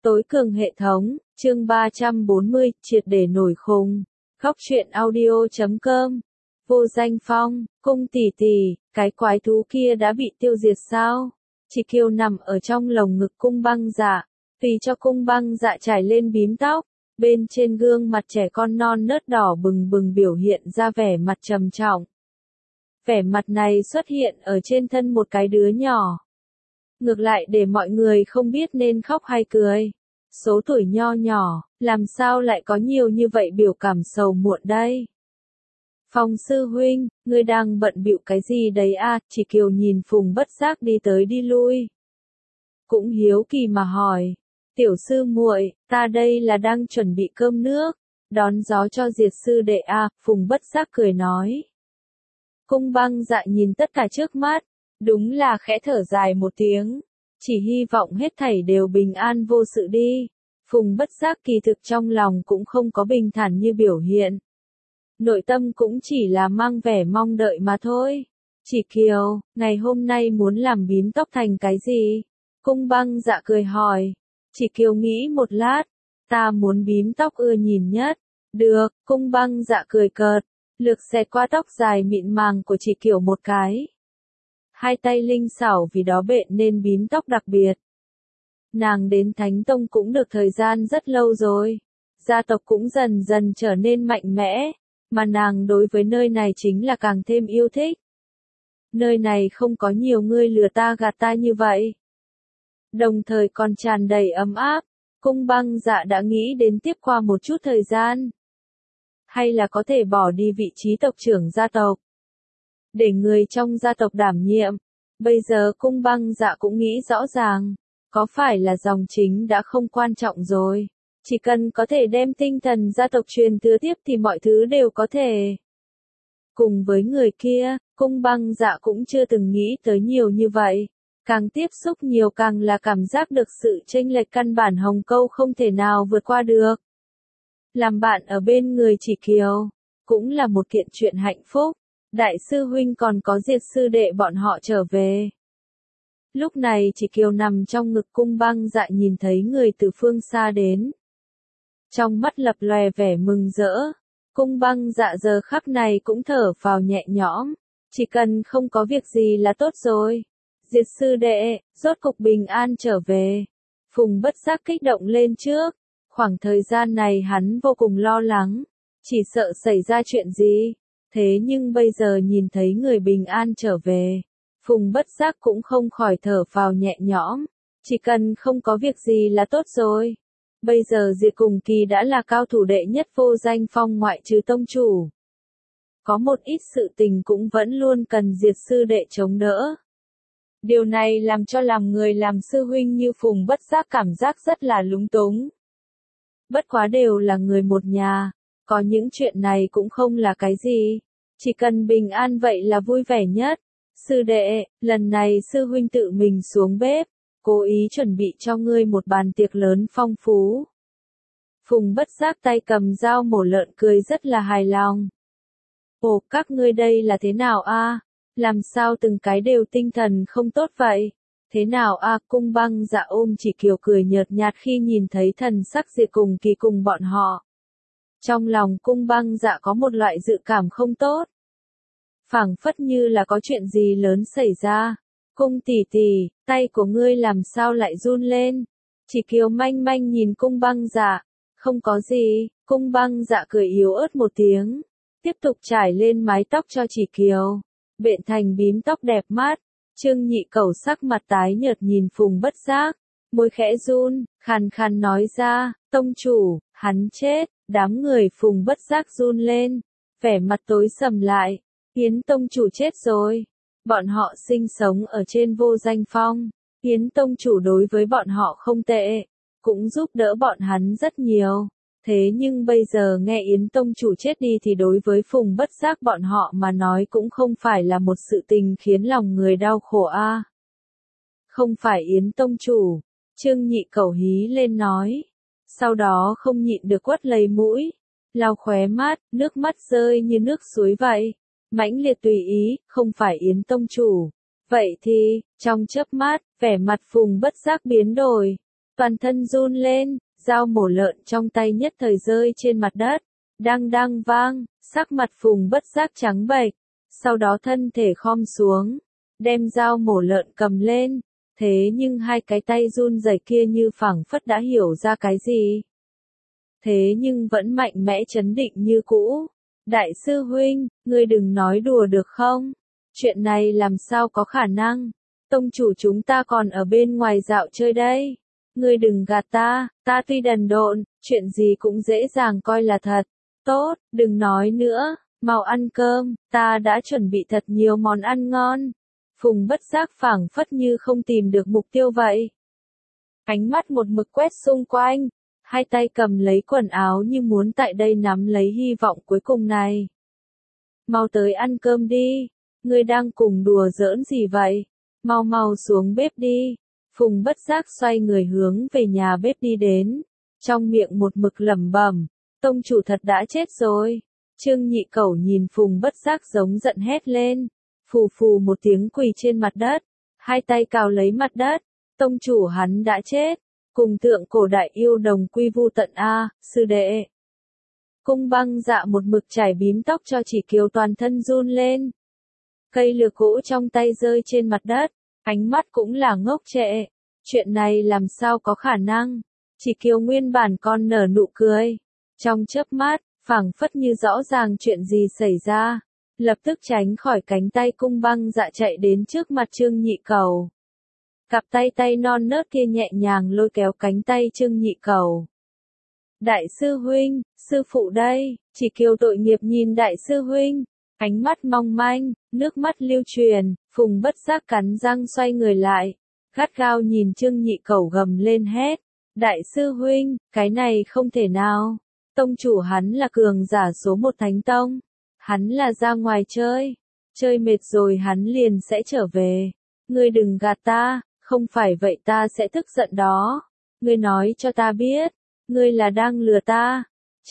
Tối cường hệ thống, chương 340, triệt để nổi khùng. Góc truyện audio.com. Vô Danh Phong, cung tỷ tỷ, cái quái thú kia đã bị tiêu diệt sao? Chỉ Kiều nằm ở trong lồng ngực cung băng dạ, tùy cho cung băng dạ trải lên bím tóc, bên trên gương mặt trẻ con non nớt đỏ bừng bừng biểu hiện ra vẻ mặt trầm trọng. Vẻ mặt này xuất hiện ở trên thân một cái đứa nhỏ. Ngược lại để mọi người không biết nên khóc hay cười. Số tuổi nho nhỏ, làm sao lại có nhiều như vậy biểu cảm sầu muộn đây? Phong sư huynh, ngươi đang bận bịu cái gì đấy à? Chỉ Kiều nhìn Phùng Bất Giác đi tới đi lui. Cũng hiếu kỳ mà hỏi. Tiểu sư muội, ta đây là đang chuẩn bị cơm nước, đón gió cho Diệt sư đệ à? Phùng Bất Giác cười nói. Cung băng dạ nhìn tất cả trước mắt, đúng là khẽ thở dài một tiếng. Chỉ hy vọng hết thảy đều bình an vô sự đi. Phùng Bất Giác kỳ thực trong lòng cũng không có bình thản như biểu hiện. Nội tâm cũng chỉ là mang vẻ mong đợi mà thôi. Chỉ Kiều, ngày hôm nay muốn làm bím tóc thành cái gì? Cung băng dạ cười hỏi. Chỉ Kiều nghĩ một lát. Ta muốn bím tóc ưa nhìn nhất. Được, cung băng dạ cười cợt. Lược xẹt qua tóc dài mịn màng của Chỉ Kiều một cái. Hai tay linh xảo vì đó bện nên bím tóc đặc biệt. Nàng đến Thánh Tông cũng được thời gian rất lâu rồi. Gia tộc cũng dần dần trở nên mạnh mẽ, mà nàng đối với nơi này chính là càng thêm yêu thích. Nơi này không có nhiều người lừa ta gạt ta như vậy. Đồng thời còn tràn đầy ấm áp, cung băng dạ đã nghĩ đến tiếp qua một chút thời gian. Hay là có thể bỏ đi vị trí tộc trưởng gia tộc. Để người trong gia tộc đảm nhiệm. Bây giờ cung băng dạ cũng nghĩ rõ ràng. Có phải là dòng chính đã không quan trọng rồi. Chỉ cần có thể đem tinh thần gia tộc truyền thừa tiếp thì mọi thứ đều có thể. Cùng với người kia, cung băng dạ cũng chưa từng nghĩ tới nhiều như vậy. Càng tiếp xúc nhiều càng là cảm giác được sự chênh lệch căn bản hồng câu không thể nào vượt qua được. Làm bạn ở bên người Chỉ Kiều, cũng là một kiện chuyện hạnh phúc. Đại sư huynh còn có Diệt sư đệ bọn họ trở về. Lúc này Chỉ Kiều nằm trong ngực cung băng dạ nhìn thấy người từ phương xa đến. Trong mắt lập lòe vẻ mừng rỡ. Cung băng dạ giờ khắc này cũng thở vào nhẹ nhõm. Chỉ cần không có việc gì là tốt rồi. Diệt sư đệ, rốt cục bình an trở về. Phùng Bất Giác kích động lên trước. Khoảng thời gian này hắn vô cùng lo lắng. Chỉ sợ xảy ra chuyện gì. Thế nhưng bây giờ nhìn thấy người bình an trở về. Phùng Bất Giác cũng không khỏi thở vào nhẹ nhõm. Chỉ cần không có việc gì là tốt rồi. Bây giờ Diệt Cùng Kỳ đã là cao thủ đệ nhất Vô Danh Phong ngoại trừ tông chủ. Có một ít sự tình cũng vẫn luôn cần Diệt sư đệ chống đỡ. Điều này làm cho làm người làm sư huynh như Phùng Bất Giác cảm giác rất là lúng túng. Bất quá đều là người một nhà. Có những chuyện này cũng không là cái gì. Chỉ cần bình an vậy là vui vẻ nhất. Sư đệ, lần này sư huynh tự mình xuống bếp, cố ý chuẩn bị cho ngươi một bàn tiệc lớn phong phú. Phùng Bất Giác tay cầm dao mổ lợn cười rất là hài lòng. Ồ, các ngươi đây là thế nào a? Làm sao từng cái đều tinh thần không tốt vậy? Thế nào a? Cung băng dạ ôm Chỉ Kiều cười nhợt nhạt khi nhìn thấy thần sắc Diệt Cùng Kỳ cùng bọn họ. Trong lòng cung băng dạ có một loại dự cảm không tốt. Phảng phất như là có chuyện gì lớn xảy ra. Cung tỷ tỷ, tay của ngươi làm sao lại run lên? Chỉ Kiều manh manh nhìn cung băng dạ. Không có gì, cung băng dạ cười yếu ớt một tiếng. Tiếp tục trải lên mái tóc cho Chỉ Kiều. Bện thành bím tóc đẹp mắt. Trương Nhị Cẩu sắc mặt tái nhợt nhìn Phùng Bất Giác. Môi khẽ run, khàn khàn nói ra, tông chủ, hắn chết. Đám người Phùng Bất Giác run lên. Vẻ mặt tối sầm lại. Yến tông chủ chết rồi. Bọn họ sinh sống ở trên Vô Danh Phong. Yến tông chủ đối với bọn họ không tệ. Cũng giúp đỡ bọn hắn rất nhiều. Thế nhưng bây giờ nghe Yến tông chủ chết đi thì đối với Phùng Bất Giác bọn họ mà nói cũng không phải là một sự tình khiến lòng người đau khổ a. Không phải Yến tông chủ. Trương Nhị Cẩu hí lên nói. Sau đó không nhịn được quất lấy mũi. Lau khóe mắt, nước mắt rơi như nước suối vậy. Mãnh liệt tùy ý, không phải Yến tông chủ. Vậy thì, trong chớp mắt, vẻ mặt Phùng Bất Giác biến đổi. toàn thân run lên, dao mổ lợn trong tay nhất thời rơi trên mặt đất, đang đang vang, sắc mặt Phùng Bất Giác trắng bệch, sau đó thân thể khom xuống, đem dao mổ lợn cầm lên, thế nhưng hai cái tay run rẩy kia như phảng phất đã hiểu ra cái gì. Thế nhưng vẫn mạnh mẽ trấn định như cũ. Đại sư huynh, ngươi đừng nói đùa được không? Chuyện này làm sao có khả năng? Tông chủ chúng ta còn ở bên ngoài dạo chơi đây. Ngươi đừng gạt ta, ta tuy đần độn, chuyện gì cũng dễ dàng coi là thật. Tốt, đừng nói nữa, mau ăn cơm, ta đã chuẩn bị thật nhiều món ăn ngon. Phùng Bất Giác phảng phất như không tìm được mục tiêu vậy. Ánh mắt một mực quét xung quanh, hai tay cầm lấy quần áo như muốn tại đây nắm lấy hy vọng cuối cùng này. Mau tới ăn cơm đi, ngươi đang cùng đùa giỡn gì vậy? Mau mau xuống bếp đi. Phùng Bất Giác xoay người hướng về nhà bếp đi đến, trong miệng một mực lẩm bẩm, tông chủ thật đã chết rồi. Trương Nhị Cẩu nhìn Phùng Bất Giác giống giận hét lên, phù phù một tiếng quỳ trên mặt đất, hai tay cào lấy mặt đất, tông chủ hắn đã chết, cùng tượng cổ đại yêu đồng quy vu tận a, sư đệ. Cung Băng Dạ một mực chải bím tóc cho Chỉ Kiều toàn thân run lên. Cây lược gỗ trong tay rơi trên mặt đất, ánh mắt cũng là ngốc trệ. Chuyện này làm sao có khả năng? Chỉ Kiều nguyên bản còn nở nụ cười. Trong chớp mắt, phảng phất như rõ ràng chuyện gì xảy ra. Lập tức tránh khỏi cánh tay Cung Băng Dạ chạy đến trước mặt Trương Nhị Cẩu. Cặp tay non nớt kia nhẹ nhàng lôi kéo cánh tay Trương Nhị Cẩu. Đại sư huynh, sư phụ đây, Chỉ Kiều tội nghiệp nhìn đại sư huynh. Ánh mắt mong manh, nước mắt lưu truyền, Phùng Bất Giác cắn răng xoay người lại, gắt gao nhìn Trương Nhị Cẩu gầm lên hét. Đại sư huynh, cái này không thể nào. Tông chủ hắn là cường giả số một Thánh Tông. Hắn là ra ngoài chơi. Chơi mệt rồi hắn liền sẽ trở về. Ngươi đừng gạt ta, không phải vậy ta sẽ tức giận đó. Ngươi nói cho ta biết, ngươi là đang lừa ta.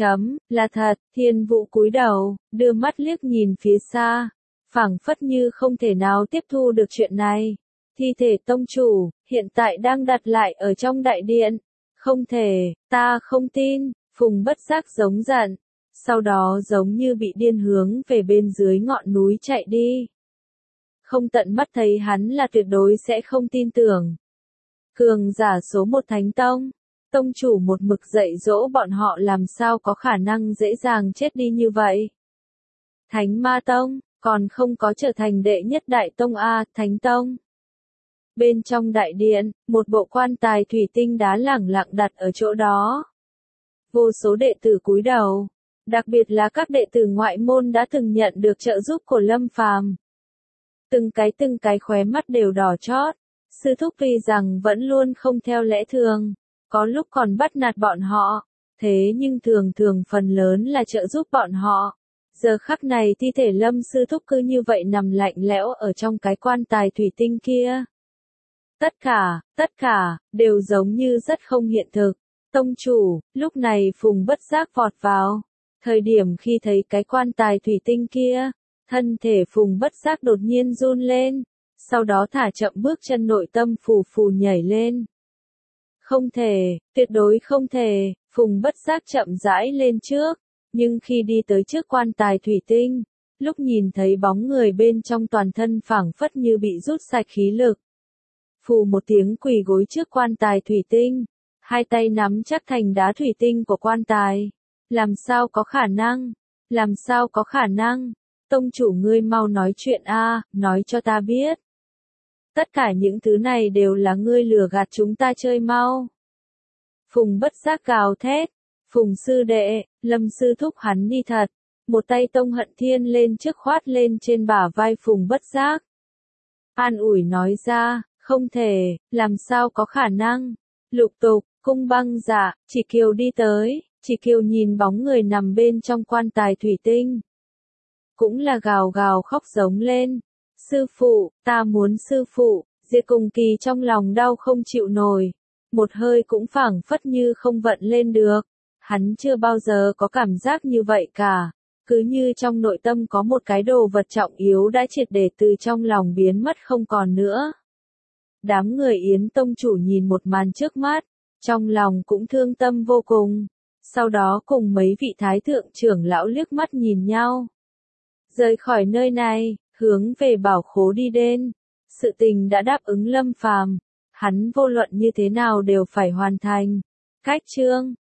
Là thật. Thiên Vũ cúi đầu, đưa mắt liếc nhìn phía xa, phảng phất như không thể nào tiếp thu được chuyện này. Thi thể tông chủ, hiện tại đang đặt lại ở trong đại điện. Không thể, ta không tin. Phùng Bất Giác giống giận, sau đó giống như bị điên hướng về bên dưới ngọn núi chạy đi. Không tận mắt thấy hắn là tuyệt đối sẽ không tin tưởng. Cường giả số một Thánh Tông. Tông chủ một mực dạy dỗ bọn họ làm sao có khả năng dễ dàng chết đi như vậy. Thánh Ma Tông, còn không có trở thành đệ nhất đại tông a, Thánh Tông. Bên trong đại điện, một bộ quan tài thủy tinh đá lẳng lặng đặt ở chỗ đó. Vô số đệ tử cúi đầu, đặc biệt là các đệ tử ngoại môn đã từng nhận được trợ giúp của Lâm Phàm. Từng cái khóe mắt đều đỏ chót. Sư thúc vì rằng vẫn luôn không theo lẽ thường. Có lúc còn bắt nạt bọn họ, thế nhưng thường phần lớn là trợ giúp bọn họ. Giờ khắc này thi thể Lâm sư thúc cứ như vậy nằm lạnh lẽo ở trong cái quan tài thủy tinh kia. Tất cả, đều giống như rất không hiện thực. Tông chủ, lúc này Phùng Bất Giác vọt vào. Thời điểm khi thấy cái quan tài thủy tinh kia, thân thể Phùng Bất Giác đột nhiên run lên, sau đó thả chậm bước chân, nội tâm phù phù nhảy lên. Không thể, tuyệt đối không thể. Phùng Bất Giác chậm rãi lên trước, nhưng khi đi tới trước quan tài thủy tinh, lúc nhìn thấy bóng người bên trong toàn thân phảng phất như bị rút sạch khí lực. Phù một tiếng quỳ gối trước quan tài thủy tinh, hai tay nắm chắc thành đá thủy tinh của quan tài. Làm sao có khả năng? Làm sao có khả năng? Tông chủ ngươi mau nói chuyện a, nói cho ta biết. Tất cả những thứ này đều là ngươi lừa gạt chúng ta chơi mau. Phùng Bất Giác gào thét. Phùng sư đệ, Lâm sư thúc hắn đi thật. Một tay Tông Hận Thiên lên trước khoát lên trên bả vai Phùng Bất Giác. An ủi nói ra, không thể, làm sao có khả năng. Lục tục, Cung Băng Dạ, Chỉ Kiều đi tới. Chỉ Kiều nhìn bóng người nằm bên trong quan tài thủy tinh. Cũng là gào gào khóc giống lên. Sư phụ, ta muốn sư phụ. Diệp Cùng Kỳ trong lòng đau không chịu nổi. Một hơi cũng phảng phất như không vận lên được. Hắn chưa bao giờ có cảm giác như vậy cả. Cứ như trong nội tâm có một cái đồ vật trọng yếu đã triệt để từ trong lòng biến mất không còn nữa. Đám người Yến Tông chủ nhìn một màn trước mắt, trong lòng cũng thương tâm vô cùng. Sau đó cùng mấy vị thái thượng trưởng lão liếc mắt nhìn nhau. Rời khỏi nơi này, hướng về bảo khố đi đến. Sự tình đã đáp ứng Lâm Phàm, hắn vô luận như thế nào đều phải hoàn thành. Cách chương